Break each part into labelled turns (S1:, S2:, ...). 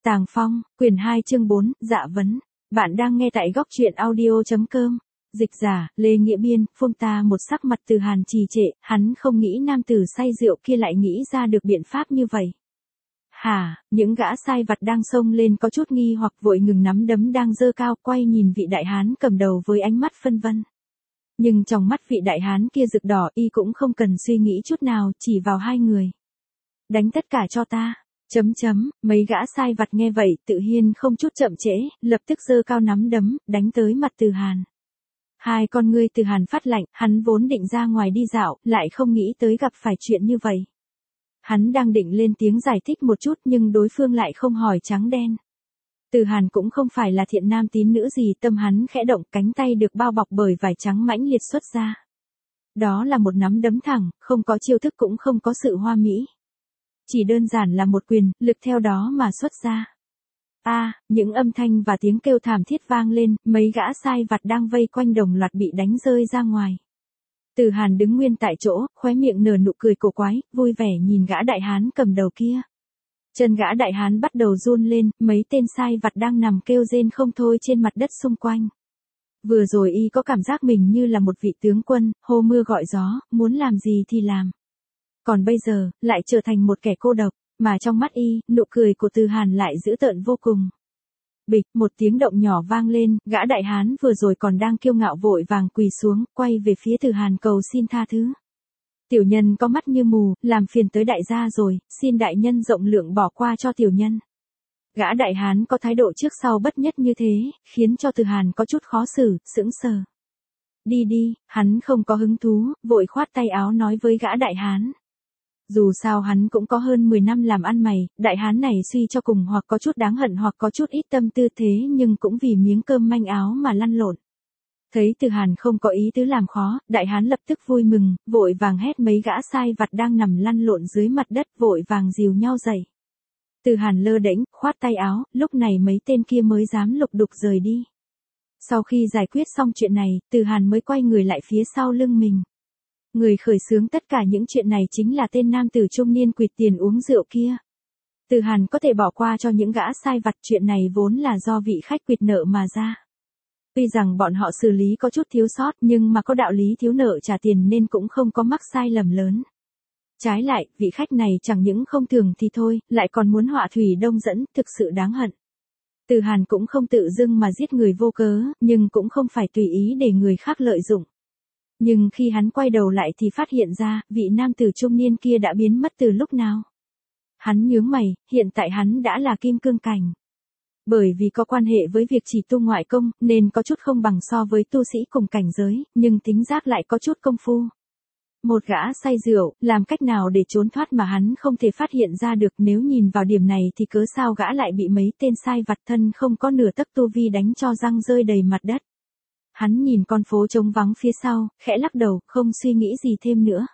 S1: Tàng Phong, quyển 2 chương 4, dạ vấn. Bạn đang nghe tại góc truyện audio.com. Dịch giả, Lê Nghĩa Biên, phông ta một sắc mặt Từ Hàn trì trệ, hắn không nghĩ nam tử say rượu kia lại nghĩ ra được biện pháp như vậy. Hả, những gã sai vặt đang xông lên có chút nghi hoặc vội ngừng nắm đấm đang giơ cao quay nhìn vị đại hán cầm đầu với ánh mắt phân vân. Nhưng trong mắt vị đại hán kia rực đỏ y cũng không cần suy nghĩ chút nào chỉ vào hai người. Đánh tất cả cho ta. Mấy gã sai vặt nghe vậy tự nhiên không chút chậm trễ, lập tức giơ cao nắm đấm, đánh tới mặt Từ Hàn. Hai con ngươi Từ Hàn phát lạnh, hắn vốn định ra ngoài đi dạo, lại không nghĩ tới gặp phải chuyện như vậy. Hắn đang định lên tiếng giải thích một chút nhưng đối phương lại không hỏi trắng đen. Từ Hàn cũng không phải là thiện nam tín nữ gì, tâm hắn khẽ động, cánh tay được bao bọc bởi vải trắng mãnh liệt xuất ra. Đó là một nắm đấm thẳng, không có chiêu thức cũng không có sự hoa mỹ. Chỉ đơn giản là một quyền, lực theo đó mà xuất ra. Những âm thanh và tiếng kêu thảm thiết vang lên, mấy gã sai vặt đang vây quanh đồng loạt bị đánh rơi ra ngoài. Từ Hàn đứng nguyên tại chỗ, khóe miệng nở nụ cười cổ quái, vui vẻ nhìn gã đại hán cầm đầu kia. Chân gã đại hán bắt đầu run lên, mấy tên sai vặt đang nằm kêu rên không thôi trên mặt đất xung quanh. Vừa rồi y có cảm giác mình như là một vị tướng quân, hô mưa gọi gió, muốn làm gì thì làm. Còn bây giờ, lại trở thành một kẻ cô độc, mà trong mắt y, nụ cười của Từ Hàn lại dữ tợn vô cùng. Bịch, một tiếng động nhỏ vang lên, gã đại hán vừa rồi còn đang kiêu ngạo vội vàng quỳ xuống, quay về phía Từ Hàn cầu xin tha thứ. Tiểu nhân có mắt như mù, làm phiền tới đại gia rồi, xin đại nhân rộng lượng bỏ qua cho tiểu nhân. Gã đại hán có thái độ trước sau bất nhất như thế, khiến cho Từ Hàn có chút khó xử, sững sờ. Đi, hắn không có hứng thú, vội khoát tay áo nói với gã đại hán. Dù sao hắn cũng có hơn 10 năm làm ăn mày, đại hán này suy cho cùng hoặc có chút đáng hận hoặc có chút ít tâm tư thế nhưng cũng vì miếng cơm manh áo mà lăn lộn. Thấy Từ Hàn không có ý tứ làm khó, đại hán lập tức vui mừng, vội vàng hét mấy gã sai vặt đang nằm lăn lộn dưới mặt đất vội vàng dìu nhau dậy. Từ Hàn lơ đễnh, khoát tay áo, lúc này mấy tên kia mới dám lục đục rời đi. Sau khi giải quyết xong chuyện này, Từ Hàn mới quay người lại phía sau lưng mình. Người khởi xướng tất cả những chuyện này chính là tên nam tử trung niên quỵt tiền uống rượu kia. Từ Hàn có thể bỏ qua cho những gã sai vặt, chuyện này vốn là do vị khách quỵt nợ mà ra. Tuy rằng bọn họ xử lý có chút thiếu sót nhưng mà có đạo lý thiếu nợ trả tiền nên cũng không có mắc sai lầm lớn. Trái lại, vị khách này chẳng những không thường thì thôi, lại còn muốn họa thủy đông dẫn, thực sự đáng hận. Từ Hàn cũng không tự dưng mà giết người vô cớ, nhưng cũng không phải tùy ý để người khác lợi dụng. Nhưng khi hắn quay đầu lại thì phát hiện ra, vị nam tử trung niên kia đã biến mất từ lúc nào. Hắn nhướng mày, hiện tại hắn đã là kim cương cảnh. Bởi vì có quan hệ với việc chỉ tu ngoại công, nên có chút không bằng so với tu sĩ cùng cảnh giới, nhưng tính giác lại có chút công phu. Một gã say rượu, làm cách nào để trốn thoát mà hắn không thể phát hiện ra được, nếu nhìn vào điểm này thì cớ sao gã lại bị mấy tên sai vặt thân không có nửa tấc tu vi đánh cho răng rơi đầy mặt đất. Hắn nhìn con phố trống vắng phía sau, khẽ lắc đầu, không suy nghĩ gì thêm nữa.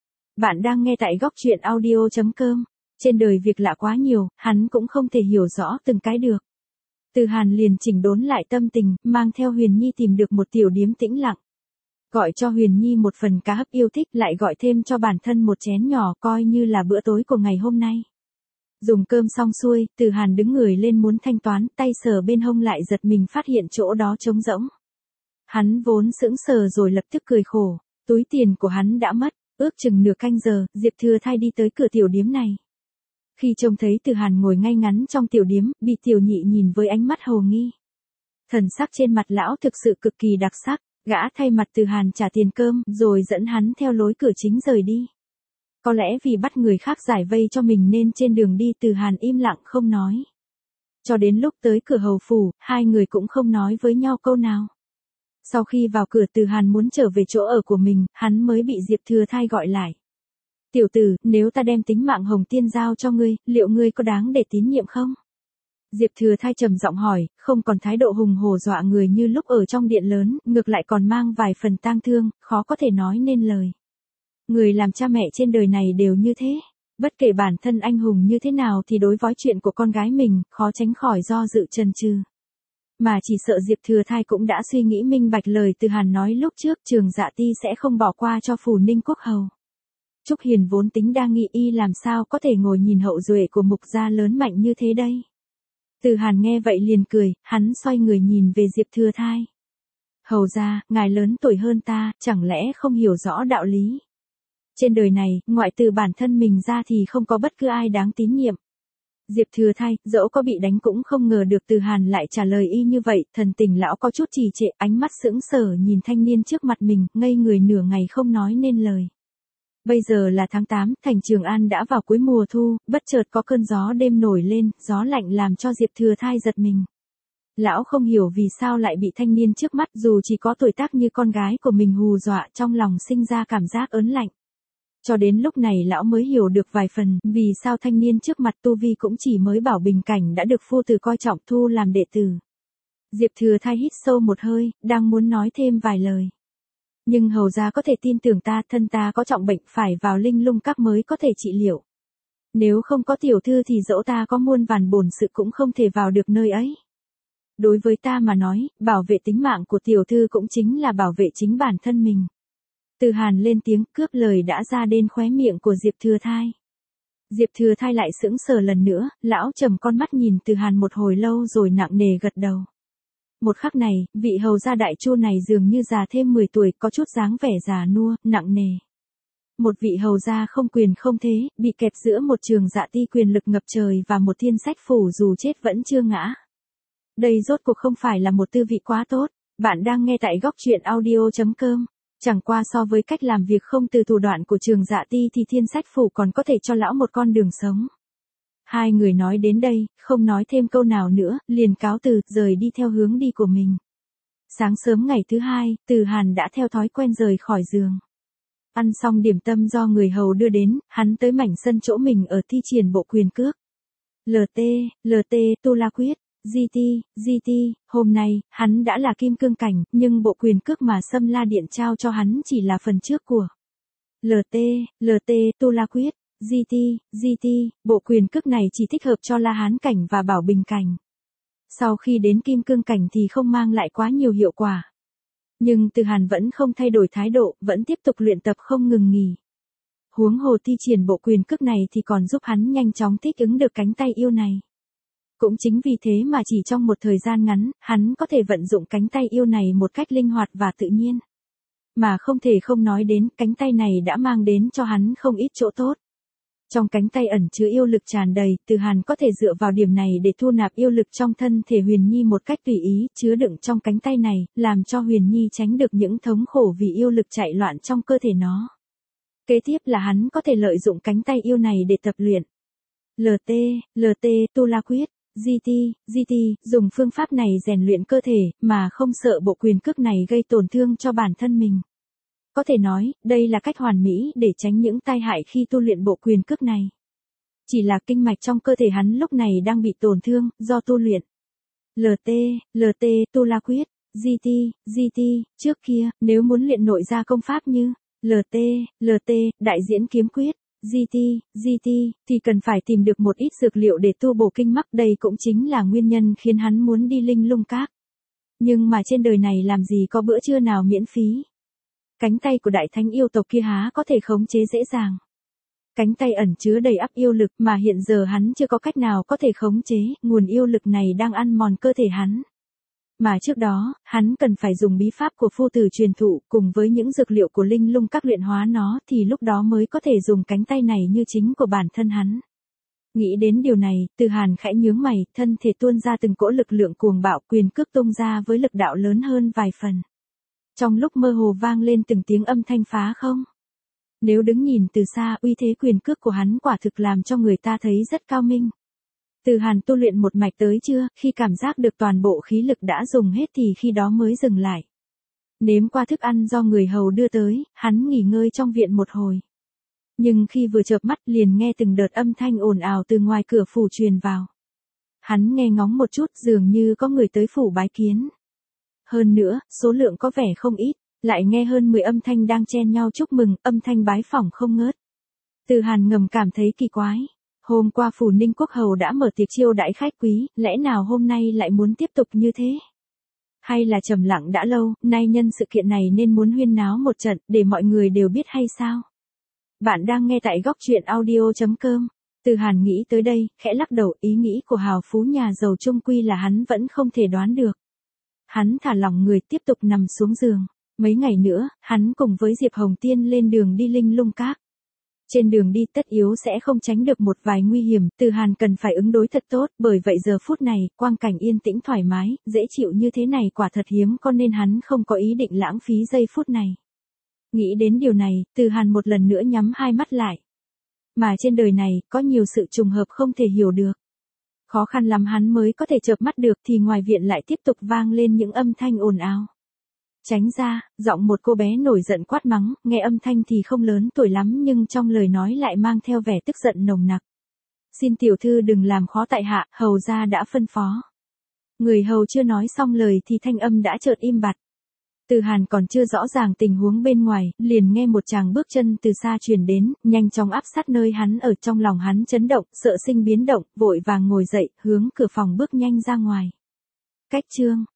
S1: Bạn đang nghe tại góc truyện audio.com. Trên đời việc lạ quá nhiều, hắn cũng không thể hiểu rõ từng cái được. Từ Hàn liền chỉnh đốn lại tâm tình, mang theo Huyền Nhi tìm được một tiểu điếm tĩnh lặng. Gọi cho Huyền Nhi một phần cá hấp yêu thích, lại gọi thêm cho bản thân một chén nhỏ coi như là bữa tối của ngày hôm nay. Dùng cơm xong xuôi, Từ Hàn đứng người lên muốn thanh toán, tay sờ bên hông lại giật mình phát hiện chỗ đó trống rỗng. Hắn vốn sững sờ rồi lập tức cười khổ, túi tiền của hắn đã mất, ước chừng nửa canh giờ, Diệp Thừa Thai đi tới cửa tiểu điếm này. Khi trông thấy Từ Hàn ngồi ngay ngắn trong tiểu điếm, bị tiểu nhị nhìn với ánh mắt hồ nghi. Thần sắc trên mặt lão thực sự cực kỳ đặc sắc, gã thay mặt Từ Hàn trả tiền cơm, rồi dẫn hắn theo lối cửa chính rời đi. Có lẽ vì bắt người khác giải vây cho mình nên trên đường đi Từ Hàn im lặng không nói. Cho đến lúc tới cửa hầu phủ, hai người cũng không nói với nhau câu nào. Sau khi vào cửa Từ Hàn muốn trở về chỗ ở của mình, hắn mới bị Diệp Thừa Thai gọi lại. Tiểu tử, nếu ta đem tính mạng Hồng Tiên giao cho ngươi, liệu ngươi có đáng để tín nhiệm không? Diệp Thừa Thai trầm giọng hỏi, không còn thái độ hùng hổ dọa người như lúc ở trong điện lớn, ngược lại còn mang vài phần tang thương, khó có thể nói nên lời. Người làm cha mẹ trên đời này đều như thế. Bất kể bản thân anh hùng như thế nào thì đối với chuyện của con gái mình, khó tránh khỏi do dự chần chừ. Mà chỉ sợ Diệp Thừa Thai cũng đã suy nghĩ minh bạch lời Từ Hàn nói lúc trước, Trường Dạ Ti sẽ không bỏ qua cho Phù Ninh Quốc hầu. Trúc Hiền vốn tính đa nghi y làm sao có thể ngồi nhìn hậu duệ của Mục gia lớn mạnh như thế đây. Từ Hàn nghe vậy liền cười, hắn xoay người nhìn về Diệp Thừa Thai. Hầu ra, ngài lớn tuổi hơn ta, chẳng lẽ không hiểu rõ đạo lý. Trên đời này, ngoại trừ bản thân mình ra thì không có bất cứ ai đáng tín nhiệm. Diệp Thừa Thai, dẫu có bị đánh cũng không ngờ được Từ Hàn lại trả lời y như vậy, thần tình lão có chút trì trệ, ánh mắt sững sờ nhìn thanh niên trước mặt mình, ngây người nửa ngày không nói nên lời. Bây giờ là tháng 8, thành Trường An đã vào cuối mùa thu, bất chợt có cơn gió đêm nổi lên, gió lạnh làm cho Diệp Thừa Thai giật mình. Lão không hiểu vì sao lại bị thanh niên trước mắt dù chỉ có tuổi tác như con gái của mình hù dọa, trong lòng sinh ra cảm giác ớn lạnh. Cho đến lúc này lão mới hiểu được vài phần, vì sao thanh niên trước mặt tu vi cũng chỉ mới bảo bình cảnh đã được phu tử coi trọng thu làm đệ tử. Diệp Thừa Thai hít sâu một hơi, đang muốn nói thêm vài lời. Nhưng hầu gia có thể tin tưởng ta, thân ta có trọng bệnh phải vào Linh Lung Các mới có thể trị liệu. Nếu không có tiểu thư thì dẫu ta có muôn vàn bổn sự cũng không thể vào được nơi ấy. Đối với ta mà nói, bảo vệ tính mạng của tiểu thư cũng chính là bảo vệ chính bản thân mình. Từ Hàn lên tiếng cướp lời đã ra đến khóe miệng của Diệp Thừa Thai. Diệp Thừa Thai lại sững sờ lần nữa, lão trầm con mắt nhìn Từ Hàn một hồi lâu rồi nặng nề gật đầu. Một khắc này, vị hầu gia đại chu này dường như già thêm 10 tuổi, có chút dáng vẻ già nua, nặng nề. Một vị hầu gia không quyền không thế, bị kẹp giữa một trường dạ ti quyền lực ngập trời và một thiên sách phủ dù chết vẫn chưa ngã. Đây rốt cuộc không phải là một tư vị quá tốt. Bạn đang nghe tại góc truyện audio.com. Chẳng qua so với cách làm việc không từ thủ đoạn của trường dạ ti thì thiên sách phủ còn có thể cho lão một con đường sống. Hai người nói đến đây, không nói thêm câu nào nữa, liền cáo từ, rời đi theo hướng đi của mình. Sáng sớm ngày thứ hai, Từ Hàn đã theo thói quen rời khỏi giường. Ăn xong điểm tâm do người hầu đưa đến, hắn tới mảnh sân chỗ mình ở thi triển bộ quyền cước. LT, tu la quyết, GT, hôm nay, hắn đã là kim cương cảnh, nhưng bộ quyền cước mà Sâm La Điện trao cho hắn chỉ là phần trước của LT, tu la quyết, GT, bộ quyền cước này chỉ thích hợp cho La Hán cảnh và Bảo Bình cảnh. Sau khi đến kim cương cảnh thì không mang lại quá nhiều hiệu quả. Nhưng Từ Hàn vẫn không thay đổi thái độ, vẫn tiếp tục luyện tập không ngừng nghỉ. Huống hồ thi triển bộ quyền cước này thì còn giúp hắn nhanh chóng thích ứng được cánh tay yêu này. Cũng chính vì thế mà chỉ trong một thời gian ngắn, hắn có thể vận dụng cánh tay yêu này một cách linh hoạt và tự nhiên. Mà không thể không nói đến, cánh tay này đã mang đến cho hắn không ít chỗ tốt. Trong cánh tay ẩn chứa yêu lực tràn đầy, Từ Hàn có thể dựa vào điểm này để thu nạp yêu lực trong thân thể Huyền Nhi một cách tùy ý, chứa đựng trong cánh tay này, làm cho Huyền Nhi tránh được những thống khổ vì yêu lực chạy loạn trong cơ thể nó. Kế tiếp là hắn có thể lợi dụng cánh tay yêu này để tập luyện. LT, tu la quyết, GT, dùng phương pháp này rèn luyện cơ thể, mà không sợ bộ quyền cước này gây tổn thương cho bản thân mình. Có thể nói, đây là cách hoàn mỹ để tránh những tai hại khi tu luyện bộ quyền cước này. Chỉ là kinh mạch trong cơ thể hắn lúc này đang bị tổn thương, do tu luyện. LT, tu la quyết, GT, trước kia, nếu muốn luyện nội gia công pháp như LT, đại diễn kiếm quyết, GT, thì cần phải tìm được một ít dược liệu để tu bổ kinh mắc, đây cũng chính là nguyên nhân khiến hắn muốn đi Linh Lung Các. Nhưng mà trên đời này làm gì có bữa trưa nào miễn phí. Cánh tay của đại thánh yêu tộc kia há có thể khống chế dễ dàng. Cánh tay ẩn chứa đầy ắp yêu lực mà hiện giờ hắn chưa có cách nào có thể khống chế, nguồn yêu lực này đang ăn mòn cơ thể hắn. Mà trước đó, hắn cần phải dùng bí pháp của phu tử truyền thụ cùng với những dược liệu của Linh Lung Các luyện hóa nó thì lúc đó mới có thể dùng cánh tay này như chính của bản thân hắn. Nghĩ đến điều này, Từ Hàn khẽ nhướng mày, thân thể tuôn ra từng cỗ lực lượng cuồng bạo, quyền cước tung ra với lực đạo lớn hơn vài phần. Trong lúc mơ hồ vang lên từng tiếng âm thanh phá không. Nếu đứng nhìn từ xa, uy thế quyền cước của hắn quả thực làm cho người ta thấy rất cao minh. Từ Hàn tu luyện một mạch tới trưa, khi cảm giác được toàn bộ khí lực đã dùng hết thì khi đó mới dừng lại. Nếm qua thức ăn do người hầu đưa tới, hắn nghỉ ngơi trong viện một hồi. Nhưng khi vừa chợp mắt liền nghe từng đợt âm thanh ồn ào từ ngoài cửa phủ truyền vào. Hắn nghe ngóng một chút, dường như có người tới phủ bái kiến. Hơn nữa, số lượng có vẻ không ít, lại nghe hơn 10 âm thanh đang chen nhau chúc mừng, âm thanh bái phỏng không ngớt. Từ Hàn ngầm cảm thấy kỳ quái. Hôm qua phủ Ninh Quốc Hầu đã mở tiệc chiêu đãi khách quý, lẽ nào hôm nay lại muốn tiếp tục như thế? Hay là trầm lặng đã lâu, nay nhân sự kiện này nên muốn huyên náo một trận, để mọi người đều biết hay sao? Bạn đang nghe tại góc truyện audio.com. Từ Hàn nghĩ tới đây, khẽ lắc đầu, ý nghĩ của hào phú nhà giàu chung quy là hắn vẫn không thể đoán được. Hắn thả lỏng người tiếp tục nằm xuống giường. Mấy ngày nữa, hắn cùng với Diệp Hồng Tiên lên đường đi Linh Lung Các. Trên đường đi tất yếu sẽ không tránh được một vài nguy hiểm, Từ Hàn cần phải ứng đối thật tốt, bởi vậy giờ phút này, quang cảnh yên tĩnh thoải mái, dễ chịu như thế này quả thật hiếm có nên hắn không có ý định lãng phí giây phút này. Nghĩ đến điều này, Từ Hàn một lần nữa nhắm hai mắt lại. Mà trên đời này, có nhiều sự trùng hợp không thể hiểu được. Khó khăn lắm hắn mới có thể chợp mắt được thì ngoài viện lại tiếp tục vang lên những âm thanh ồn ào. Tránh ra, giọng một cô bé nổi giận quát mắng, nghe âm thanh thì không lớn tuổi lắm nhưng trong lời nói lại mang theo vẻ tức giận nồng nặc. Xin tiểu thư đừng làm khó tại hạ, hầu gia đã phân phó. Người hầu chưa nói xong lời thì thanh âm đã chợt im bặt. Từ Hàn còn chưa rõ ràng tình huống bên ngoài, liền nghe một tràng bước chân từ xa truyền đến, nhanh chóng áp sát nơi hắn ở, trong lòng hắn chấn động, sợ sinh biến động, vội vàng ngồi dậy, hướng cửa phòng bước nhanh ra ngoài. Cách chương